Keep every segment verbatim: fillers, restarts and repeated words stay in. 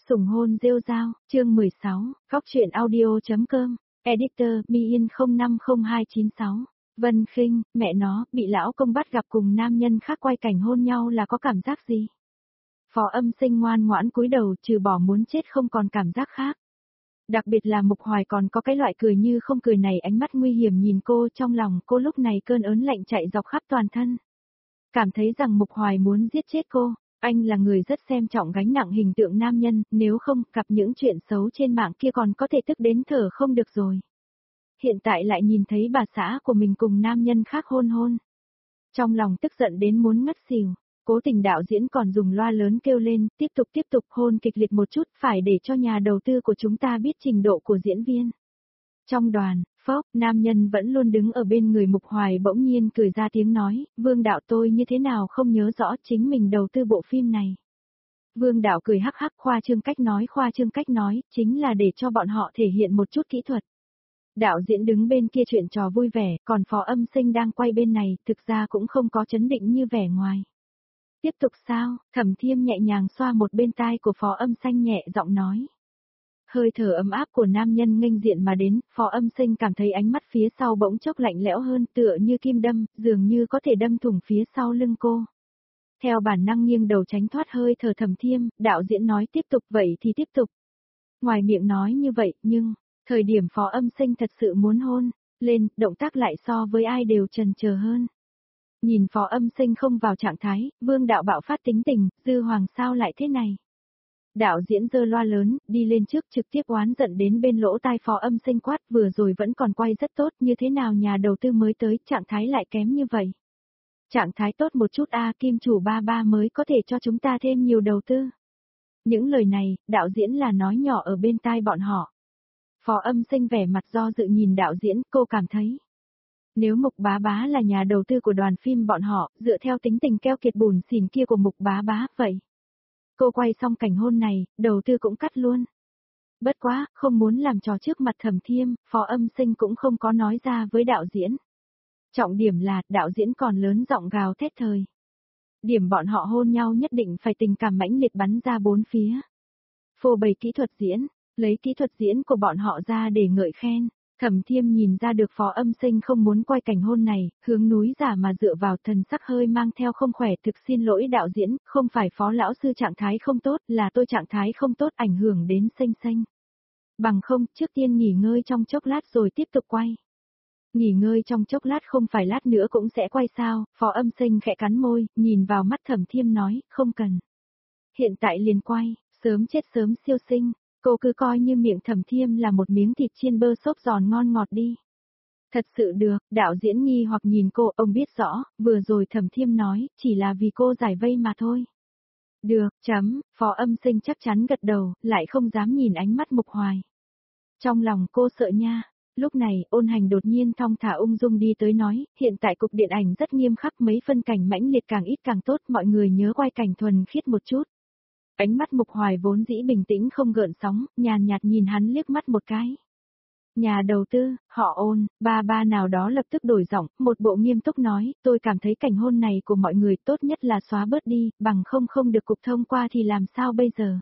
Sủng hôn rêu rao, chương mười sáu, góc truyện audio.com, editor, Mi-in không năm không hai chín sáu. Vân Khinh, mẹ nó, bị lão công bắt gặp cùng nam nhân khác quay cảnh hôn nhau là có cảm giác gì? Phó Âm Sinh ngoan ngoãn cúi đầu, trừ bỏ muốn chết không còn cảm giác khác. Đặc biệt là Mục Hoài còn có cái loại cười như không cười này, ánh mắt nguy hiểm nhìn cô, trong lòng cô lúc này cơn ớn lạnh chạy dọc khắp toàn thân. Cảm thấy rằng Mục Hoài muốn giết chết cô. Anh là người rất xem trọng gánh nặng hình tượng nam nhân, nếu không, gặp những chuyện xấu trên mạng kia còn có thể tức đến thở không được rồi. Hiện tại lại nhìn thấy bà xã của mình cùng nam nhân khác hôn hôn. Trong lòng tức giận đến muốn ngất xỉu, cố tình đạo diễn còn dùng loa lớn kêu lên, tiếp tục tiếp tục hôn kịch liệt một chút, phải để cho nhà đầu tư của chúng ta biết trình độ của diễn viên. Trong đoàn, phốc, nam nhân vẫn luôn đứng ở bên người Mục Hoài bỗng nhiên cười ra tiếng nói, Vương đạo tôi như thế nào không nhớ rõ chính mình đầu tư bộ phim này. Vương đạo cười hắc hắc, khoa trương cách nói khoa trương cách nói, chính là để cho bọn họ thể hiện một chút kỹ thuật. Đạo diễn đứng bên kia chuyện trò vui vẻ, còn Phó Âm Sinh đang quay bên này, thực ra cũng không có chấn định như vẻ ngoài. Tiếp tục sao, Thẩm Thiêm nhẹ nhàng xoa một bên tai của Phó Âm Sinh nhẹ giọng nói. Hơi thở ấm áp của nam nhân nghênh diện mà đến, Phó Âm Sinh cảm thấy ánh mắt phía sau bỗng chốc lạnh lẽo hơn, tựa như kim đâm, dường như có thể đâm thủng phía sau lưng cô. Theo bản năng nghiêng đầu tránh thoát hơi thở Thẩm Thiêm, đạo diễn nói tiếp tục, vậy thì tiếp tục. Ngoài miệng nói như vậy, nhưng, thời điểm Phó Âm Sinh thật sự muốn hôn, lên, động tác lại so với ai đều chần chờ hơn. Nhìn Phó Âm Sinh không vào trạng thái, Vương đạo bạo phát tính tình, Dư Hoàng sao lại thế này? Đạo diễn giơ loa lớn, đi lên trước trực tiếp oán giận đến bên lỗ tai Phó Âm Sinh quát, vừa rồi vẫn còn quay rất tốt, như thế nào nhà đầu tư mới tới, trạng thái lại kém như vậy. Trạng thái tốt một chút a, kim chủ ba ba mới có thể cho chúng ta thêm nhiều đầu tư. Những lời này, đạo diễn là nói nhỏ ở bên tai bọn họ. Phó Âm Sinh vẻ mặt do dự nhìn đạo diễn, cô cảm thấy. Nếu Mục Bá Bá là nhà đầu tư của đoàn phim bọn họ, dựa theo tính tình keo kiệt bùn xỉn kia của Mục Bá Bá, vậy. Cô quay xong cảnh hôn này, đầu tư cũng cắt luôn. Bất quá, không muốn làm trò trước mặt Thẩm Thiêm, Phó Âm Sinh cũng không có nói ra với đạo diễn. Trọng điểm là, đạo diễn còn lớn giọng gào thét thời. Điểm bọn họ hôn nhau nhất định phải tình cảm mãnh liệt bắn ra bốn phía. Phô bày kỹ thuật diễn, lấy kỹ thuật diễn của bọn họ ra để ngợi khen. Thẩm Thiêm nhìn ra được Phó Âm Sinh không muốn quay cảnh hôn này, hướng núi giả mà dựa vào, thần sắc hơi mang theo không khỏe, thực xin lỗi đạo diễn, không phải Phó lão sư trạng thái không tốt, là tôi trạng thái không tốt ảnh hưởng đến Sinh Sinh. Bằng không, trước tiên nghỉ ngơi trong chốc lát rồi tiếp tục quay. Nghỉ ngơi trong chốc lát không phải lát nữa cũng sẽ quay sao, Phó Âm Sinh khẽ cắn môi, nhìn vào mắt Thẩm Thiêm nói, không cần. Hiện tại liền quay, sớm chết sớm siêu sinh. Cô cứ coi như miệng Thẩm Thiêm là một miếng thịt chiên bơ xốp giòn ngon ngọt đi. Thật sự được, đạo diễn nghi hoặc nhìn cô, ông biết rõ, vừa rồi Thẩm Thiêm nói, chỉ là vì cô giải vây mà thôi. Được, chấm, Phó Âm Sinh chắc chắn gật đầu, lại không dám nhìn ánh mắt Mục Hoài. Trong lòng cô sợ nha. Lúc này, Ôn Hành đột nhiên thong thả ung dung đi tới nói, hiện tại cục điện ảnh rất nghiêm khắc, mấy phân cảnh mãnh liệt càng ít càng tốt, mọi người nhớ quay cảnh thuần khiết một chút. Ánh mắt Mục Hoài vốn dĩ bình tĩnh không gợn sóng, nhàn nhạt nhìn hắn liếc mắt một cái. Nhà đầu tư, họ Ôn, ba ba nào đó lập tức đổi giọng, một bộ nghiêm túc nói, tôi cảm thấy cảnh hôn này của mọi người tốt nhất là xóa bớt đi, bằng không không được cục thông qua thì làm sao bây giờ.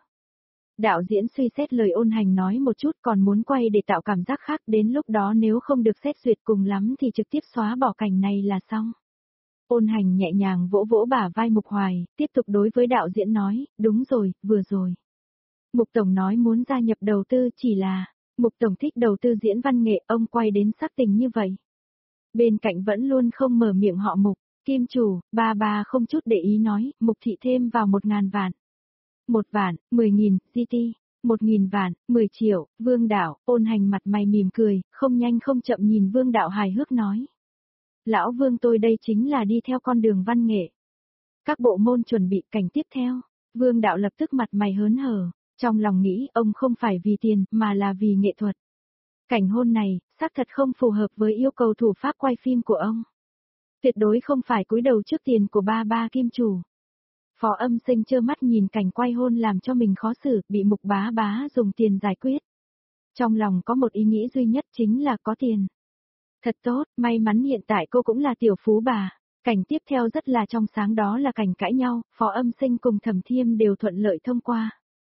Đạo diễn suy xét lời Ôn Hành nói một chút, còn muốn quay để tạo cảm giác khác, đến lúc đó nếu không được xét duyệt cùng lắm thì trực tiếp xóa bỏ cảnh này là xong. Ôn Hành nhẹ nhàng vỗ vỗ bả vai Mục Hoài, tiếp tục đối với đạo diễn nói, đúng rồi, vừa rồi. Mục Tổng nói muốn gia nhập đầu tư, chỉ là, Mục Tổng thích đầu tư diễn văn nghệ, ông quay đến sắc tình như vậy. Bên cạnh vẫn luôn không mở miệng họ Mục, Kim chủ, ba ba không chút để ý nói, Mục thị thêm vào một ngàn vạn. Một vạn, mười nghìn, giê tê, một nghìn vạn, mười triệu, Vương Đạo, Ôn Hành mặt mày mỉm cười, không nhanh không chậm nhìn Vương Đạo hài hước nói. Lão Vương tôi đây chính là đi theo con đường văn nghệ. Các bộ môn chuẩn bị cảnh tiếp theo, Vương Đạo lập tức mặt mày hớn hở, trong lòng nghĩ ông không phải vì tiền mà là vì nghệ thuật. Cảnh hôn này, xác thật không phù hợp với yêu cầu thủ pháp quay phim của ông. Tuyệt đối không phải cúi đầu trước tiền của ba ba kim chủ. Phó Âm Sinh trơ mắt nhìn cảnh quay hôn làm cho mình khó xử, bị Mục Bá Bá dùng tiền giải quyết. Trong lòng có một ý nghĩ duy nhất chính là có tiền. Thật tốt, may mắn hiện tại cô cũng là tiểu phú bà. Cảnh tiếp theo rất là trong sáng, đó là cảnh cãi nhau, Phó Âm Sinh cùng Thẩm Thiêm đều thuận lợi thông qua.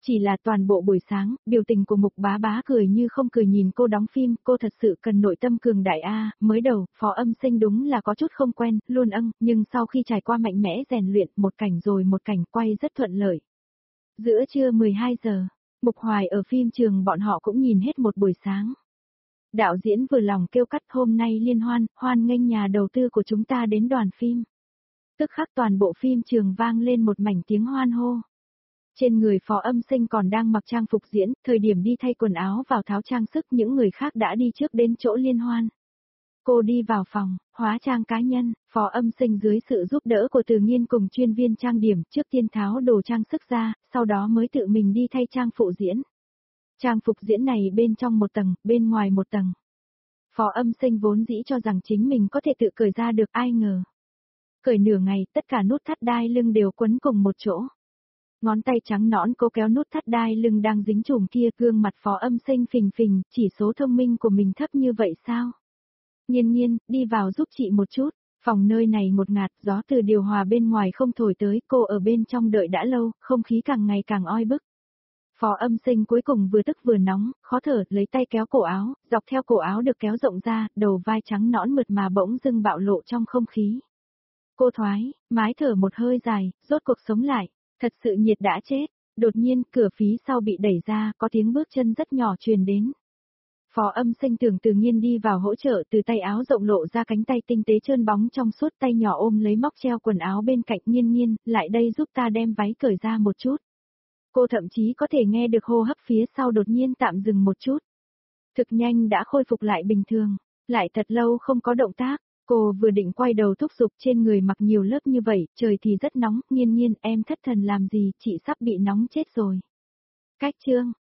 Chỉ là toàn bộ buổi sáng, biểu tình của Mục Bá Bá cười như không cười nhìn cô đóng phim, cô thật sự cần nội tâm cường đại a. Mới đầu, Phó Âm Sinh đúng là có chút không quen, luôn âng, nhưng sau khi trải qua mạnh mẽ rèn luyện, một cảnh rồi một cảnh quay rất thuận lợi. Giữa trưa mười hai giờ, Mục Hoài ở phim trường bọn họ cũng nhìn hết một buổi sáng. Đạo diễn vừa lòng kêu cắt hôm nay liên hoan, hoan nghênh nhà đầu tư của chúng ta đến đoàn phim. Tức khắc toàn bộ phim trường vang lên một mảnh tiếng hoan hô. Trên người Phó Âm Sinh còn đang mặc trang phục diễn, thời điểm đi thay quần áo vào tháo trang sức những người khác đã đi trước đến chỗ liên hoan. Cô đi vào phòng, hóa trang cá nhân, Phó Âm Sinh dưới sự giúp đỡ của Từ Nghiên cùng chuyên viên trang điểm trước tiên tháo đồ trang sức ra, sau đó mới tự mình đi thay trang phụ diễn. Trang phục diễn này bên trong một tầng, bên ngoài một tầng. Phó Âm Sinh vốn dĩ cho rằng chính mình có thể tự cởi ra được, ai ngờ. Cởi nửa ngày, tất cả nút thắt đai lưng đều quấn cùng một chỗ. Ngón tay trắng nõn cố kéo nút thắt đai lưng đang dính chùm kia, gương mặt Phó Âm Sinh phình phình, chỉ số thông minh của mình thấp như vậy sao? Nhiên Nhiên, đi vào giúp chị một chút, phòng nơi này ngột ngạt, gió từ điều hòa bên ngoài không thổi tới, cô ở bên trong đợi đã lâu, không khí càng ngày càng oi bức. Phó Âm Sinh cuối cùng vừa tức vừa nóng, khó thở, lấy tay kéo cổ áo, dọc theo cổ áo được kéo rộng ra, đầu vai trắng nõn mượt mà bỗng dưng bạo lộ trong không khí. Cô thoái, mái thở một hơi dài, rốt cuộc sống lại, thật sự nhiệt đã chết, đột nhiên cửa phía sau bị đẩy ra, có tiếng bước chân rất nhỏ truyền đến. Phó Âm Sinh tưởng Từ Nghiên đi vào hỗ trợ, từ tay áo rộng lộ ra cánh tay tinh tế trơn bóng trong suốt, tay nhỏ ôm lấy móc treo quần áo bên cạnh. Nghiên Nghiên, lại đây giúp ta đem váy cởi ra một chút. Cô thậm chí có thể nghe được hô hấp phía sau đột nhiên tạm dừng một chút. Thực nhanh đã khôi phục lại bình thường, lại thật lâu không có động tác. Cô vừa định quay đầu thúc giục, trên người mặc nhiều lớp như vậy, trời thì rất nóng. Nghiên Nghiên, em thất thần làm gì, chị sắp bị nóng chết rồi. Cách chương